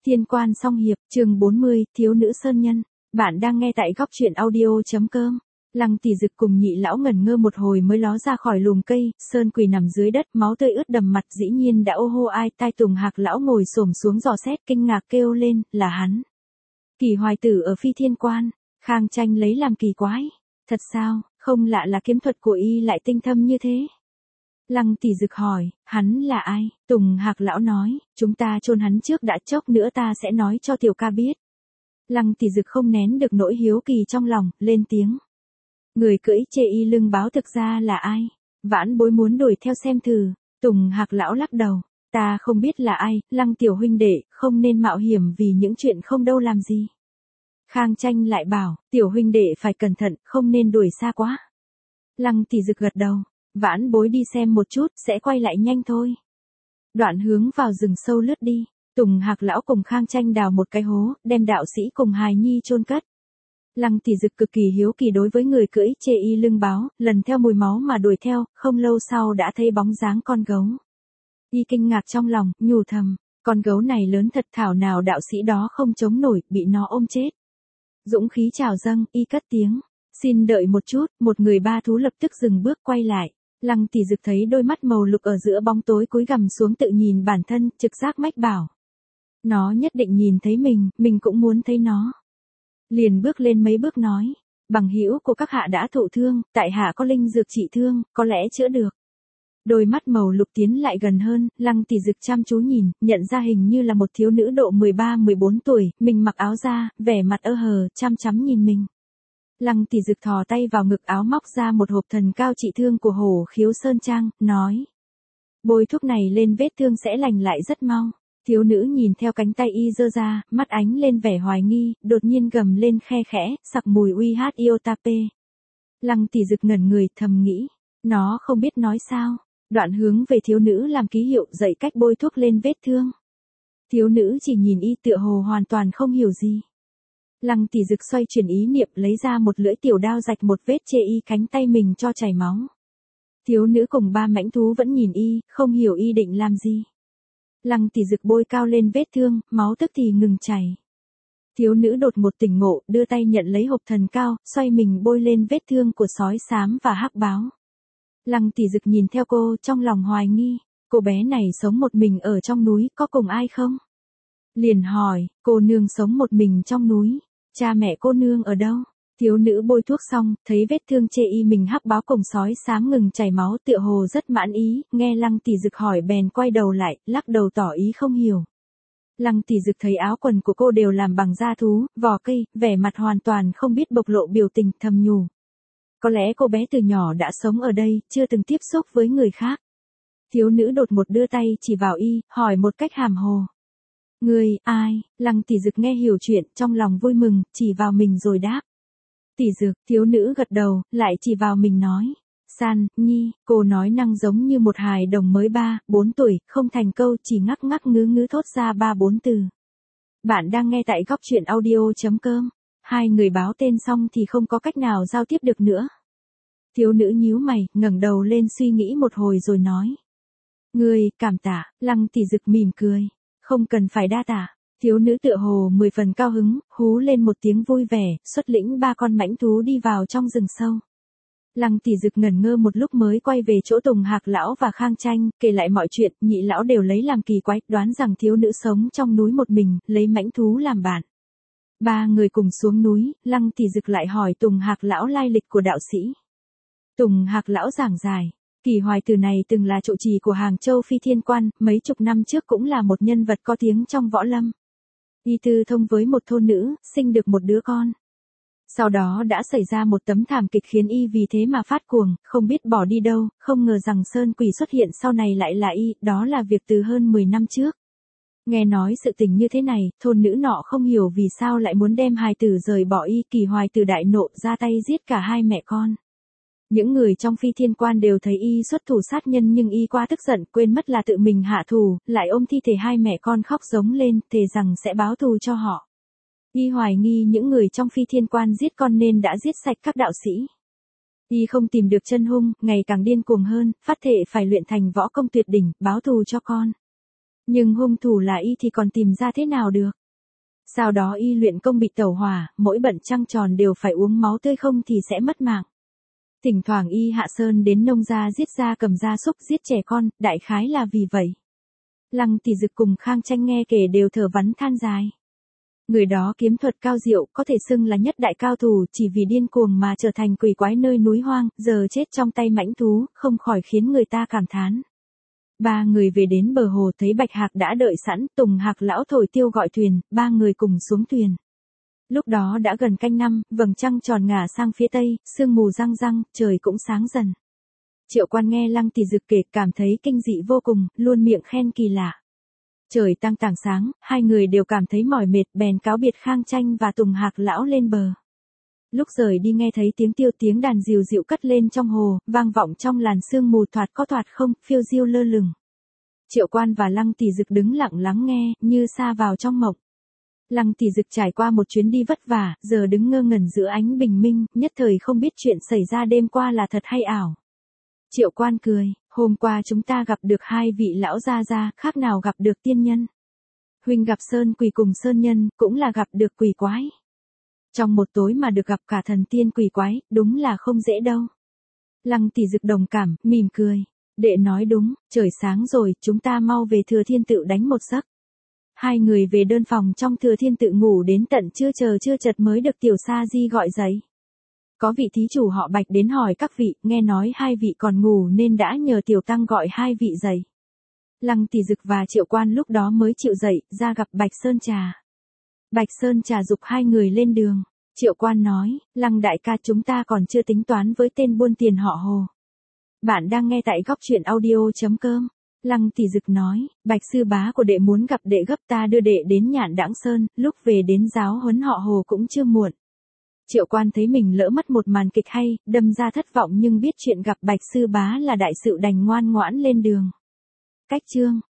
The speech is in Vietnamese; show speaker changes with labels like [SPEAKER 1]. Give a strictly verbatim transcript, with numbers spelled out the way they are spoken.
[SPEAKER 1] Thiên Quan Song Hiệp, chương bốn mươi, Thiếu nữ Sơn Nhân. Bạn đang nghe tại góc truyện audio.com. Lăng Tỷ Dực cùng nhị lão ngẩn ngơ một hồi mới ló ra khỏi lùm cây, Sơn quỳ nằm dưới đất, máu tươi ướt đầm mặt, dĩ nhiên đã ô hô ai tai. Tùng Hạc lão ngồi xổm xuống dò xét, kinh ngạc kêu lên, là hắn. Kỳ Hoài Tử ở Phi Thiên Quan, Khang Tranh lấy làm kỳ quái. Thật sao, không lạ là kiếm thuật của y lại tinh thâm như thế. Lăng Tỷ Dực hỏi, hắn là ai? Tùng Hạc lão nói, chúng ta chôn hắn trước đã, chốc nữa ta sẽ nói cho tiểu ca biết. Lăng Tỷ Dực không nén được nỗi hiếu kỳ trong lòng, lên tiếng. Người cưỡi chê y lưng báo thực ra là ai? Vãn bối muốn đuổi theo xem thử. Tùng Hạc lão lắc đầu, ta không biết là ai, Lăng tiểu huynh đệ, không nên mạo hiểm vì những chuyện không đâu làm gì. Khang Tranh lại bảo, tiểu huynh đệ phải cẩn thận, không nên đuổi xa quá. Lăng Tỷ Dực gật đầu. Vãn bối đi xem một chút, sẽ quay lại nhanh thôi. Đoạn hướng vào rừng sâu lướt đi, Tùng Hạc lão cùng Khang Tranh đào một cái hố, đem đạo sĩ cùng hài nhi chôn cất. Lăng Tỷ Dực cực kỳ hiếu kỳ đối với người cưỡi chê y lưng báo, lần theo mùi máu mà đuổi theo, không lâu sau đã thấy bóng dáng con gấu. Y kinh ngạc trong lòng, nhủ thầm, con gấu này lớn thật, thảo nào đạo sĩ đó không chống nổi, bị nó ôm chết. Dũng khí trào dâng, y cất tiếng, xin đợi một chút, một người ba thú lập tức dừng bước quay lại. Lăng Tỷ Dực thấy đôi mắt màu lục ở giữa bóng tối cúi gằm xuống tự nhìn bản thân, trực giác mách bảo. Nó nhất định nhìn thấy mình, mình cũng muốn thấy nó. Liền bước lên mấy bước nói, bằng hữu của các hạ đã thụ thương, tại hạ có linh dược trị thương, có lẽ chữa được. Đôi mắt màu lục tiến lại gần hơn, Lăng Tỷ Dực chăm chú nhìn, nhận ra hình như là một thiếu nữ độ mười ba mười bốn tuổi, mình mặc áo da, vẻ mặt ơ hờ, chăm chăm nhìn mình. Lăng Tỷ Dực thò tay vào ngực áo móc ra một hộp thần cao trị thương của Hổ Khiếu Sơn Trang, nói. Bôi thuốc này lên vết thương sẽ lành lại rất mau. Thiếu nữ nhìn theo cánh tay y giơ ra, mắt ánh lên vẻ hoài nghi, đột nhiên gầm lên khe khẽ, sặc mùi uy hát iotape. Lăng Tỷ Dực ngẩn người, thầm nghĩ, nó không biết nói sao. Đoạn hướng về thiếu nữ làm ký hiệu dạy cách bôi thuốc lên vết thương. Thiếu nữ chỉ nhìn y tựa hồ hoàn toàn không hiểu gì. Lăng Tỷ Dực xoay chuyển ý niệm lấy ra một lưỡi tiểu đao rạch một vết chê y cánh tay mình cho chảy máu. Thiếu nữ cùng ba mãnh thú vẫn nhìn y, không hiểu y định làm gì. Lăng Tỷ Dực bôi cao lên vết thương, máu tức thì ngừng chảy. Thiếu nữ đột một tỉnh ngộ, đưa tay nhận lấy hộp thần cao, xoay mình bôi lên vết thương của sói xám và hắc báo. Lăng Tỷ Dực nhìn theo cô, trong lòng hoài nghi, cô bé này sống một mình ở trong núi, có cùng ai không? Liền hỏi, cô nương sống một mình trong núi, cha mẹ cô nương ở đâu? Thiếu nữ bôi thuốc xong, thấy vết thương chê y mình hắc báo cùng sói xám ngừng chảy máu tựa hồ rất mãn ý, nghe Lăng Tỷ Dực hỏi bèn quay đầu lại, lắc đầu tỏ ý không hiểu. Lăng Tỷ Dực thấy áo quần của cô đều làm bằng da thú, vỏ cây, vẻ mặt hoàn toàn không biết bộc lộ biểu tình, thầm nhủ. Có lẽ cô bé từ nhỏ đã sống ở đây, chưa từng tiếp xúc với người khác. Thiếu nữ đột một đưa tay chỉ vào y, hỏi một cách hàm hồ. Người, ai? Lăng Tỷ Dực nghe hiểu chuyện, trong lòng vui mừng, chỉ vào mình rồi đáp. Tỷ Dực, thiếu nữ gật đầu, lại chỉ vào mình nói. San, Nhi, cô nói năng giống như một hài đồng mới ba, bốn tuổi, không thành câu, chỉ ngắc ngắc ngứ ngứ thốt ra ba bốn từ. Bạn đang nghe tại góc truyện audio.com. Hai người báo tên xong thì không có cách nào giao tiếp được nữa. Thiếu nữ nhíu mày, ngẩng đầu lên suy nghĩ một hồi rồi nói. Người, cảm tạ. Lăng Tỷ Dực mỉm cười. Không cần phải đa tạ. Thiếu nữ tựa hồ mười phần cao hứng, hú lên một tiếng vui vẻ, xuất lĩnh ba con mãnh thú đi vào trong rừng sâu. Lăng Tỷ Dực ngẩn ngơ một lúc mới quay về chỗ Tùng Hạc lão và Khang Tranh, kể lại mọi chuyện, nhị lão đều lấy làm kỳ quái, đoán rằng thiếu nữ sống trong núi một mình, lấy mãnh thú làm bạn. Ba người cùng xuống núi, Lăng Tỷ Dực lại hỏi Tùng Hạc lão lai lịch của đạo sĩ. Tùng Hạc lão giảng giải. Kỳ Hoài Tử này từng là trụ trì của Hàng Châu Phi Thiên Quan, mấy chục năm trước cũng là một nhân vật có tiếng trong võ lâm. Y tư thông với một thôn nữ, sinh được một đứa con. Sau đó đã xảy ra một tấm thảm kịch khiến y vì thế mà phát cuồng, không biết bỏ đi đâu, không ngờ rằng Sơn Quỷ xuất hiện sau này lại là y, đó là việc từ hơn mười năm trước. Nghe nói sự tình như thế này, thôn nữ nọ không hiểu vì sao lại muốn đem hài tử rời bỏ y, Kỳ Hoài Tử đại nộ ra tay giết cả hai mẹ con. Những người trong Phi Thiên Quan đều thấy y xuất thủ sát nhân nhưng y quá tức giận quên mất là tự mình hạ thủ, lại ôm thi thể hai mẹ con khóc giống lên, thề rằng sẽ báo thù cho họ. Y hoài nghi những người trong Phi Thiên Quan giết con nên đã giết sạch các đạo sĩ. Y không tìm được chân hung, ngày càng điên cuồng hơn, phát thệ phải luyện thành võ công tuyệt đỉnh, báo thù cho con. Nhưng hung thủ là y thì còn tìm ra thế nào được. Sau đó y luyện công bị tẩu hỏa, mỗi bận trăng tròn đều phải uống máu tươi không thì sẽ mất mạng. Thỉnh thoảng y hạ sơn đến nông gia giết gia cầm gia súc giết trẻ con, đại khái là vì vậy. Lăng Tỷ Dực cùng Khang Tranh nghe kể đều thở vắn than dài. Người đó kiếm thuật cao diệu, có thể xưng là nhất đại cao thủ, chỉ vì điên cuồng mà trở thành quỷ quái nơi núi hoang, giờ chết trong tay mãnh thú, không khỏi khiến người ta cảm thán. Ba người về đến bờ hồ thấy Bạch Hạc đã đợi sẵn, Tùng Hạc lão thổi tiêu gọi thuyền, ba người cùng xuống thuyền. Lúc đó đã gần canh năm, vầng trăng tròn ngả sang phía tây, sương mù răng răng, trời cũng sáng dần. Triệu Quan nghe Lăng Tỷ Dực kể cảm thấy kinh dị vô cùng, luôn miệng khen kỳ lạ. Trời tăng tảng sáng, hai người đều cảm thấy mỏi mệt, bèn cáo biệt Khang Tranh và Tùng Hạc lão lên bờ. Lúc rời đi nghe thấy tiếng tiêu tiếng đàn dìu dịu cất lên trong hồ, vang vọng trong làn sương mù thoạt có thoạt không, phiêu diêu lơ lửng. Triệu Quan và Lăng Tỷ Dực đứng lặng lắng nghe, như sa vào trong mộng. Lăng Tỷ Dực trải qua một chuyến đi vất vả, giờ đứng ngơ ngẩn giữa ánh bình minh, nhất thời không biết chuyện xảy ra đêm qua là thật hay ảo. Triệu Quan cười, hôm qua chúng ta gặp được hai vị lão gia gia, khác nào gặp được tiên nhân. Huynh gặp sơn quỷ cùng sơn nhân, cũng là gặp được quỷ quái. Trong một tối mà được gặp cả thần tiên quỷ quái, đúng là không dễ đâu. Lăng Tỷ Dực đồng cảm, mỉm cười. Đệ nói đúng, trời sáng rồi, chúng ta mau về Thừa Thiên Tự đánh một giấc. Hai người về đơn phòng trong Thừa Thiên Tự ngủ đến tận trưa chờ chưa chật mới được Tiểu Sa Di gọi dậy. Có vị thí chủ họ Bạch đến hỏi các vị, nghe nói hai vị còn ngủ nên đã nhờ Tiểu Tăng gọi hai vị dậy. Lăng Tỷ Dực và Triệu Quan lúc đó mới chịu dậy, ra gặp Bạch Sơn Trà. Bạch Sơn Trà giục hai người lên đường. Triệu Quan nói, Lăng đại ca chúng ta còn chưa tính toán với tên buôn tiền họ Hồ. Bạn đang nghe tại góc truyện audio.com. Lăng Tỷ Dực nói, Bạch sư bá của đệ muốn gặp đệ gấp, ta đưa đệ đến Nhạn Đãng Sơn, lúc về đến giáo huấn họ Hồ cũng chưa muộn. Triệu Quan thấy mình lỡ mất một màn kịch hay, đâm ra thất vọng nhưng biết chuyện gặp Bạch sư bá là đại sự đành ngoan ngoãn lên đường. Cách chương